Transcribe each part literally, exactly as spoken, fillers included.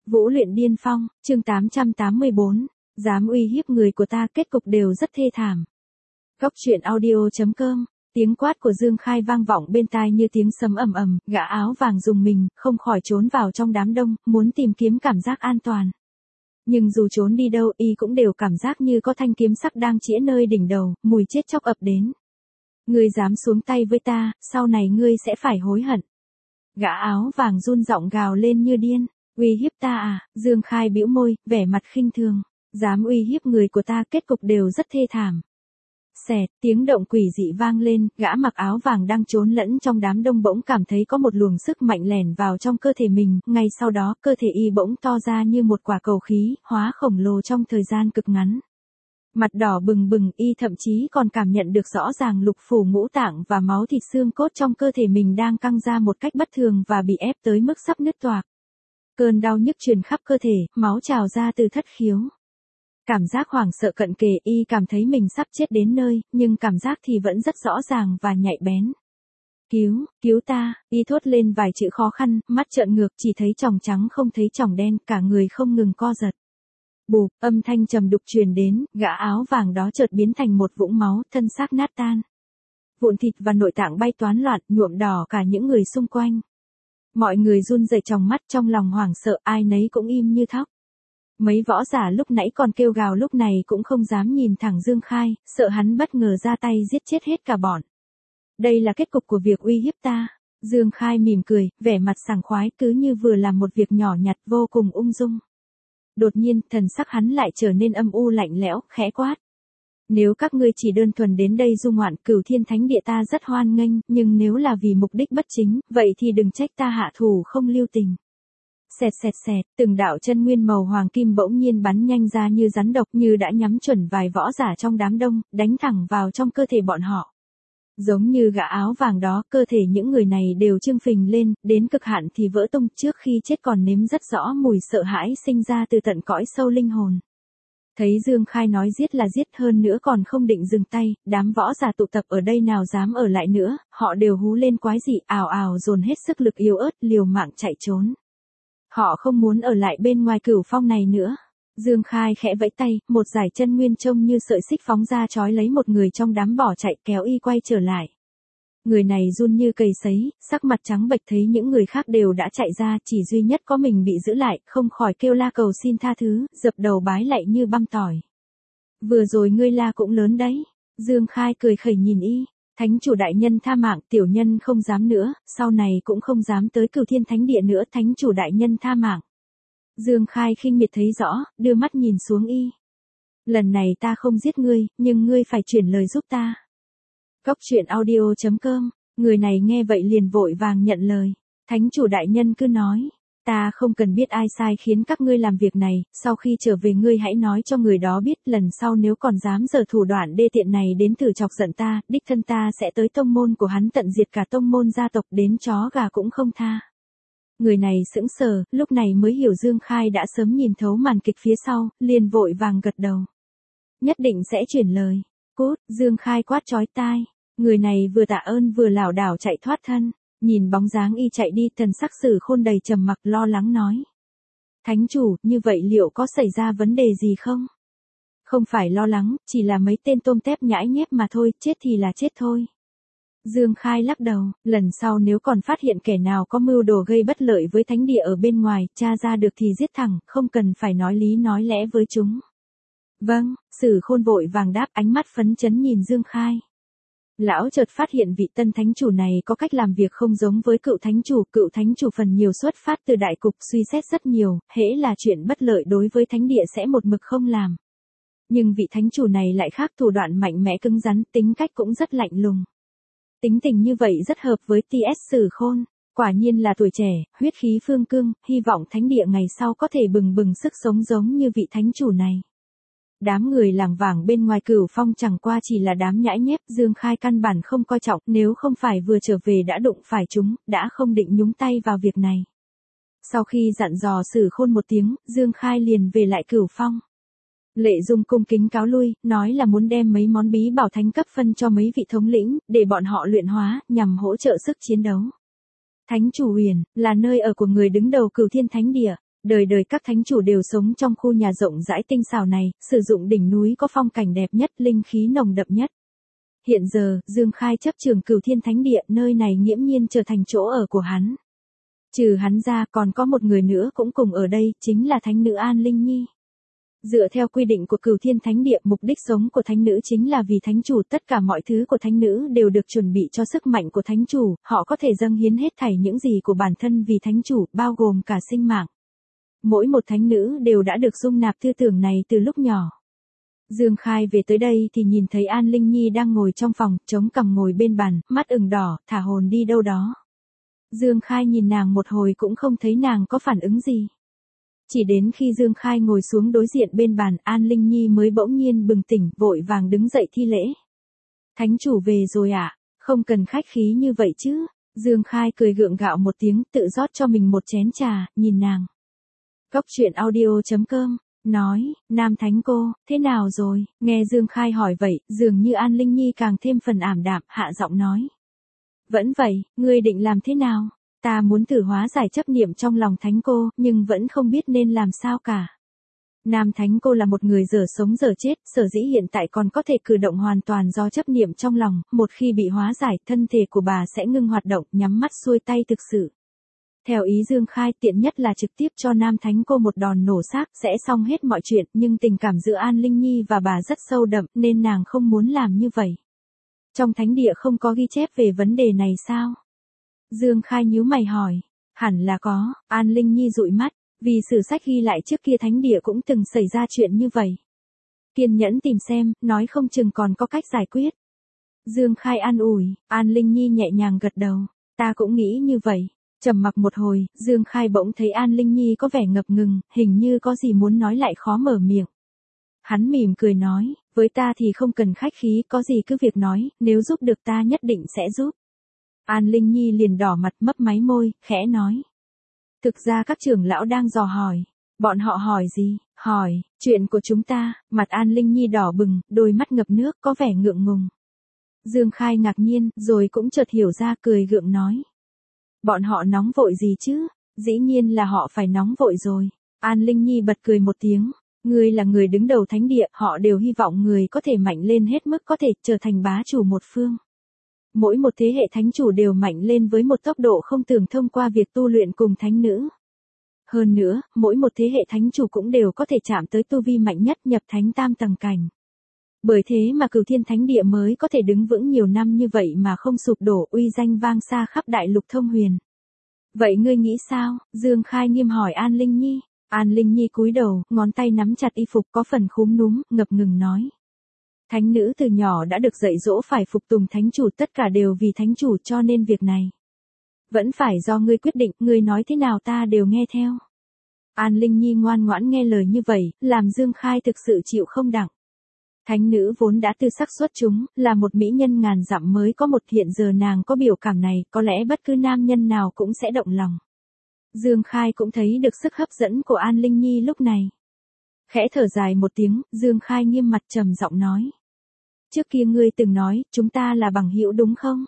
Vũ luyện điên phong, chương tám trăm tám mươi bốn, dám uy hiếp người của ta, kết cục đều rất thê thảm. Góc truyện audio chấm com, tiếng quát của Dương Khai vang vọng bên tai như tiếng sấm ầm ầm, gã áo vàng rùng mình, không khỏi trốn vào trong đám đông, muốn tìm kiếm cảm giác an toàn. Nhưng dù trốn đi đâu, y cũng đều cảm giác như có thanh kiếm sắc đang chĩa nơi đỉnh đầu, mùi chết chóc ập đến. Ngươi dám xuống tay với ta, sau này ngươi sẽ phải hối hận. Gã áo vàng run giọng gào lên như điên. Uy hiếp ta à? Dương Khai bĩu môi, vẻ mặt khinh thường. Dám uy hiếp người của ta, kết cục đều rất thê thảm. Xẹt, tiếng động quỷ dị vang lên, gã mặc áo vàng đang trốn lẫn trong đám đông bỗng cảm thấy có một luồng sức mạnh lẻn vào trong cơ thể mình, ngay sau đó cơ thể y bỗng to ra như một quả cầu khí, hóa khổng lồ trong thời gian cực ngắn. Mặt đỏ bừng bừng, y thậm chí còn cảm nhận được rõ ràng lục phủ ngũ tạng và máu thịt xương cốt trong cơ thể mình đang căng ra một cách bất thường và bị ép tới mức sắp nứt toạc. Cơn đau nhức truyền khắp cơ thể, máu trào ra từ thất khiếu. Cảm giác hoảng sợ cận kề, y cảm thấy mình sắp chết đến nơi, nhưng cảm giác thì vẫn rất rõ ràng và nhạy bén. Cứu, cứu ta, y thốt lên vài chữ khó khăn, mắt trợn ngược chỉ thấy tròng trắng không thấy tròng đen, cả người không ngừng co giật. Bụp, âm thanh trầm đục truyền đến, gã áo vàng đó chợt biến thành một vũng máu, thân xác nát tan. Vụn thịt và nội tạng bay toán loạn, nhuộm đỏ cả những người xung quanh. Mọi người run rẩy trong mắt, trong lòng hoảng sợ, ai nấy cũng im như thóc. Mấy võ giả lúc nãy còn kêu gào lúc này cũng không dám nhìn thẳng Dương Khai, sợ hắn bất ngờ ra tay giết chết hết cả bọn. Đây là kết cục của việc uy hiếp ta. Dương Khai mỉm cười, vẻ mặt sảng khoái, cứ như vừa làm một việc nhỏ nhặt vô cùng ung dung. Đột nhiên, thần sắc hắn lại trở nên âm u lạnh lẽo, khẽ quát. Nếu các ngươi chỉ đơn thuần đến đây du ngoạn, Cửu Thiên Thánh Địa ta rất hoan nghênh, nhưng nếu là vì mục đích bất chính, vậy thì đừng trách ta hạ thủ không lưu tình. Xẹt xẹt xẹt, từng đạo chân nguyên màu hoàng kim bỗng nhiên bắn nhanh ra như rắn độc, như đã nhắm chuẩn vài võ giả trong đám đông, đánh thẳng vào trong cơ thể bọn họ. Giống như gã áo vàng đó, cơ thể những người này đều trương phình lên, đến cực hạn thì vỡ tung, trước khi chết còn nếm rất rõ mùi sợ hãi sinh ra từ tận cõi sâu linh hồn. Thấy Dương Khai nói giết là giết, hơn nữa còn không định dừng tay, đám võ giả tụ tập ở đây nào dám ở lại nữa, họ đều hú lên quái dị, ào ào dồn hết sức lực yếu ớt, liều mạng chạy trốn. Họ không muốn ở lại bên ngoài Cửu Phong này nữa. Dương Khai khẽ vẫy tay, một dải chân nguyên trông như sợi xích phóng ra trói lấy một người trong đám bỏ chạy, kéo y quay trở lại. Người này run như cầy sấy, sắc mặt trắng bệch, thấy những người khác đều đã chạy ra, chỉ duy nhất có mình bị giữ lại, không khỏi kêu la cầu xin tha thứ, dập đầu bái lạy như băm tỏi. Vừa rồi ngươi la cũng lớn đấy. Dương Khai cười khẩy nhìn y. Thánh chủ đại nhân tha mạng, tiểu nhân không dám nữa, sau này cũng không dám tới Cửu Thiên Thánh Địa nữa, thánh chủ đại nhân tha mạng. Dương Khai khinh miệt thấy rõ, đưa mắt nhìn xuống y. Lần này ta không giết ngươi, nhưng ngươi phải chuyển lời giúp ta. Góc truyện audio chấm com, người này nghe vậy liền vội vàng nhận lời. Thánh chủ đại nhân cứ nói, ta không cần biết ai sai khiến các ngươi làm việc này, sau khi trở về ngươi hãy nói cho người đó biết, lần sau nếu còn dám giở thủ đoạn đê tiện này đến thử chọc giận ta, đích thân ta sẽ tới tông môn của hắn tận diệt cả tông môn gia tộc, đến chó gà cũng không tha. Người này sững sờ, lúc này mới hiểu Dương Khai đã sớm nhìn thấu màn kịch phía sau, liền vội vàng gật đầu. Nhất định sẽ chuyển lời. Cút, Dương Khai quát chói tai. Người này vừa tạ ơn vừa lảo đảo chạy thoát thân. Nhìn bóng dáng y chạy đi, thần sắc Sử Khôn đầy trầm mặc lo lắng nói. Thánh chủ, như vậy liệu có xảy ra vấn đề gì không? Không phải lo lắng, chỉ là mấy tên tôm tép nhãi nhép mà thôi, chết thì là chết thôi. Dương Khai lắc đầu, lần sau nếu còn phát hiện kẻ nào có mưu đồ gây bất lợi với thánh địa ở bên ngoài, tra ra được thì giết thẳng, không cần phải nói lý nói lẽ với chúng. Vâng, Sử Khôn vội vàng đáp, ánh mắt phấn chấn nhìn Dương Khai. Lão chợt phát hiện vị tân thánh chủ này có cách làm việc không giống với cựu thánh chủ, cựu thánh chủ phần nhiều xuất phát từ đại cục, suy xét rất nhiều, hễ là chuyện bất lợi đối với thánh địa sẽ một mực không làm. Nhưng vị thánh chủ này lại khác, thủ đoạn mạnh mẽ cứng rắn, tính cách cũng rất lạnh lùng. Tính tình như vậy rất hợp với tê ét Sử Khôn, quả nhiên là tuổi trẻ, huyết khí phương cương, hy vọng thánh địa ngày sau có thể bừng bừng sức sống giống như vị thánh chủ này. Đám người lảng vảng bên ngoài Cửu Phong chẳng qua chỉ là đám nhãi nhép, Dương Khai căn bản không coi trọng, nếu không phải vừa trở về đã đụng phải chúng, đã không định nhúng tay vào việc này. Sau khi dặn dò Sử Khôn một tiếng, Dương Khai liền về lại Cửu Phong. Lệ Dung cung kính cáo lui, nói là muốn đem mấy món bí bảo thánh cấp phân cho mấy vị thống lĩnh, để bọn họ luyện hóa, nhằm hỗ trợ sức chiến đấu. Thánh chủ Huyền, là nơi ở của người đứng đầu Cửu Thiên Thánh Địa. đời đời các thánh chủ đều sống trong khu nhà rộng rãi tinh xảo này, sử dụng đỉnh núi có phong cảnh đẹp nhất, linh khí nồng đậm nhất. Hiện giờ, Dương Khai chấp trường Cửu Thiên Thánh Địa, nơi này nghiễm nhiên trở thành chỗ ở của hắn. Trừ hắn ra còn có một người nữa cũng cùng ở đây, chính là thánh nữ An Linh Nhi. Dựa theo quy định của Cửu Thiên Thánh Địa, mục đích sống của thánh nữ chính là vì thánh chủ, tất cả mọi thứ của thánh nữ đều được chuẩn bị cho sức mạnh của thánh chủ, họ có thể dâng hiến hết thảy những gì của bản thân vì thánh chủ, bao gồm cả sinh mạng. Mỗi một thánh nữ đều đã được dung nạp tư tưởng này từ lúc nhỏ. Dương Khai về tới đây thì nhìn thấy An Linh Nhi đang ngồi trong phòng, chống cằm ngồi bên bàn, mắt ửng đỏ, thả hồn đi đâu đó. Dương Khai nhìn nàng một hồi cũng không thấy nàng có phản ứng gì. Chỉ đến khi Dương Khai ngồi xuống đối diện bên bàn, An Linh Nhi mới bỗng nhiên bừng tỉnh, vội vàng đứng dậy thi lễ. Thánh chủ về rồi ạ, à? Không cần khách khí như vậy chứ. Dương Khai cười gượng gạo một tiếng, tự rót cho mình một chén trà, nhìn nàng. Góc truyện audio chấm com, nói, Nam Thánh cô, thế nào rồi? Nghe Dương Khai hỏi vậy, dường như An Linh Nhi càng thêm phần ảm đạm, hạ giọng nói. Vẫn vậy, ngươi định làm thế nào? Ta muốn thử hóa giải chấp niệm trong lòng Thánh cô, nhưng vẫn không biết nên làm sao cả. Nam Thánh cô là một người dở sống dở chết, sở dĩ hiện tại còn có thể cử động hoàn toàn do chấp niệm trong lòng, một khi bị hóa giải, thân thể của bà sẽ ngưng hoạt động, nhắm mắt xuôi tay thực sự. Theo ý Dương Khai, tiện nhất là trực tiếp cho Nam Thánh cô một đòn nổ xác, sẽ xong hết mọi chuyện, nhưng tình cảm giữa An Linh Nhi và bà rất sâu đậm, nên nàng không muốn làm như vậy. Trong thánh địa không có ghi chép về vấn đề này sao? Dương Khai nhíu mày hỏi. Hẳn là có. An Linh Nhi dụi mắt, vì sử sách ghi lại trước kia thánh địa cũng từng xảy ra chuyện như vậy. Kiên nhẫn tìm xem, nói không chừng còn có cách giải quyết. Dương Khai an ủi. An Linh Nhi nhẹ nhàng gật đầu. Ta cũng nghĩ như vậy. Trầm mặc một hồi, Dương Khai bỗng thấy An Linh Nhi có vẻ ngập ngừng, hình như có gì muốn nói lại khó mở miệng. Hắn mỉm cười nói, với ta thì không cần khách khí, có gì cứ việc nói, nếu giúp được ta nhất định sẽ giúp. An Linh Nhi liền đỏ mặt mấp máy môi, khẽ nói. Thực ra các trưởng lão đang dò hỏi. Bọn họ hỏi gì? Hỏi, chuyện của chúng ta. Mặt An Linh Nhi đỏ bừng, đôi mắt ngập nước, có vẻ ngượng ngùng. Dương Khai ngạc nhiên, rồi cũng chợt hiểu ra, cười gượng nói. Bọn họ nóng vội gì chứ? Dĩ nhiên là họ phải nóng vội rồi. An Linh Nhi bật cười một tiếng. Ngươi là người đứng đầu thánh địa, họ đều hy vọng người có thể mạnh lên hết mức có thể, trở thành bá chủ một phương. Mỗi một thế hệ thánh chủ đều mạnh lên với một tốc độ không tưởng thông qua việc tu luyện cùng thánh nữ. Hơn nữa, mỗi một thế hệ thánh chủ cũng đều có thể chạm tới tu vi mạnh nhất, nhập thánh tam tầng cảnh. Bởi thế mà Cửu Thiên Thánh Địa mới có thể đứng vững nhiều năm như vậy mà không sụp đổ, uy danh vang xa khắp đại lục thông huyền. Vậy ngươi nghĩ sao? Dương Khai nghiêm hỏi An Linh Nhi. An Linh Nhi cúi đầu, ngón tay nắm chặt y phục có phần khúm núm, ngập ngừng nói. Thánh nữ từ nhỏ đã được dạy dỗ phải phục tùng thánh chủ, tất cả đều vì thánh chủ, cho nên việc này vẫn phải do ngươi quyết định, ngươi nói thế nào ta đều nghe theo. An Linh Nhi ngoan ngoãn nghe lời như vậy, làm Dương Khai thực sự chịu không đặng. Thánh nữ vốn đã tư sắc xuất chúng, là một mỹ nhân ngàn dặm mới có một, hiện giờ nàng có biểu cảm này, có lẽ bất cứ nam nhân nào cũng sẽ động lòng. Dương Khai cũng thấy được sức hấp dẫn của An Linh Nhi lúc này. Khẽ thở dài một tiếng, Dương Khai nghiêm mặt trầm giọng nói. Trước kia ngươi từng nói, chúng ta là bằng hữu đúng không?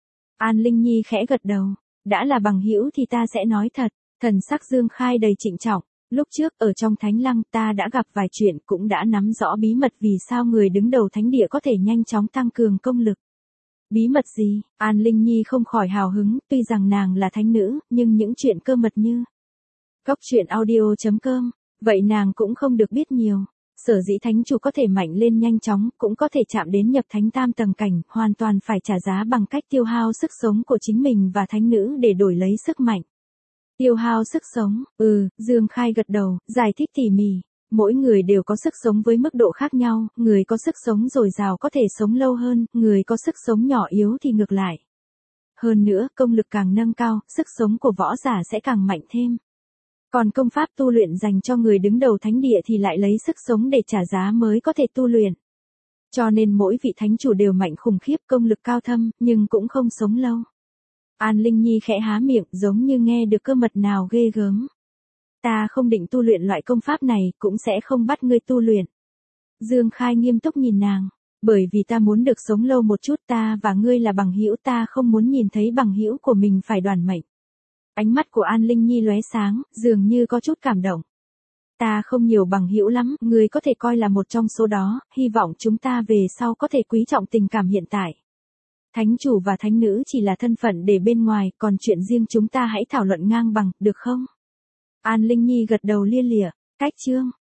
An Linh Nhi khẽ gật đầu. Đã là bằng hữu thì ta sẽ nói thật. Thần sắc Dương Khai đầy trịnh trọng. Lúc trước ở trong Thánh Lăng ta đã gặp vài chuyện, cũng đã nắm rõ bí mật vì sao người đứng đầu thánh địa có thể nhanh chóng tăng cường công lực. Bí mật gì? An Linh Nhi không khỏi hào hứng, tuy rằng nàng là thánh nữ, nhưng những chuyện cơ mật như Góc truyện audio chấm com, vậy nàng cũng không được biết nhiều. Sở dĩ thánh chủ có thể mạnh lên nhanh chóng, cũng có thể chạm đến nhập thánh tam tầng cảnh, hoàn toàn phải trả giá bằng cách tiêu hao sức sống của chính mình và thánh nữ để đổi lấy sức mạnh. Tiêu hao sức sống, ừ, Dương Khai gật đầu, giải thích tỉ mỉ. Mỗi người đều có sức sống với mức độ khác nhau, người có sức sống dồi dào có thể sống lâu hơn, người có sức sống nhỏ yếu thì ngược lại. Hơn nữa, công lực càng nâng cao, sức sống của võ giả sẽ càng mạnh thêm. Còn công pháp tu luyện dành cho người đứng đầu thánh địa thì lại lấy sức sống để trả giá mới có thể tu luyện. Cho nên mỗi vị thánh chủ đều mạnh khủng khiếp, công lực cao thâm, nhưng cũng không sống lâu. An Linh Nhi khẽ há miệng, giống như nghe được cơ mật nào ghê gớm. Ta không định tu luyện loại công pháp này, cũng sẽ không bắt ngươi tu luyện. Dương Khai nghiêm túc nhìn nàng. Bởi vì ta muốn được sống lâu một chút, ta và ngươi là bằng hữu, ta không muốn nhìn thấy bằng hữu của mình phải đoàn mệnh. Ánh mắt của An Linh Nhi lóe sáng, dường như có chút cảm động. Ta không nhiều bằng hữu lắm, ngươi có thể coi là một trong số đó, hy vọng chúng ta về sau có thể quý trọng tình cảm hiện tại. Thánh chủ và thánh nữ chỉ là thân phận để bên ngoài, còn chuyện riêng chúng ta hãy thảo luận ngang bằng, được không? An Linh Nhi gật đầu lia lịa, cách chương.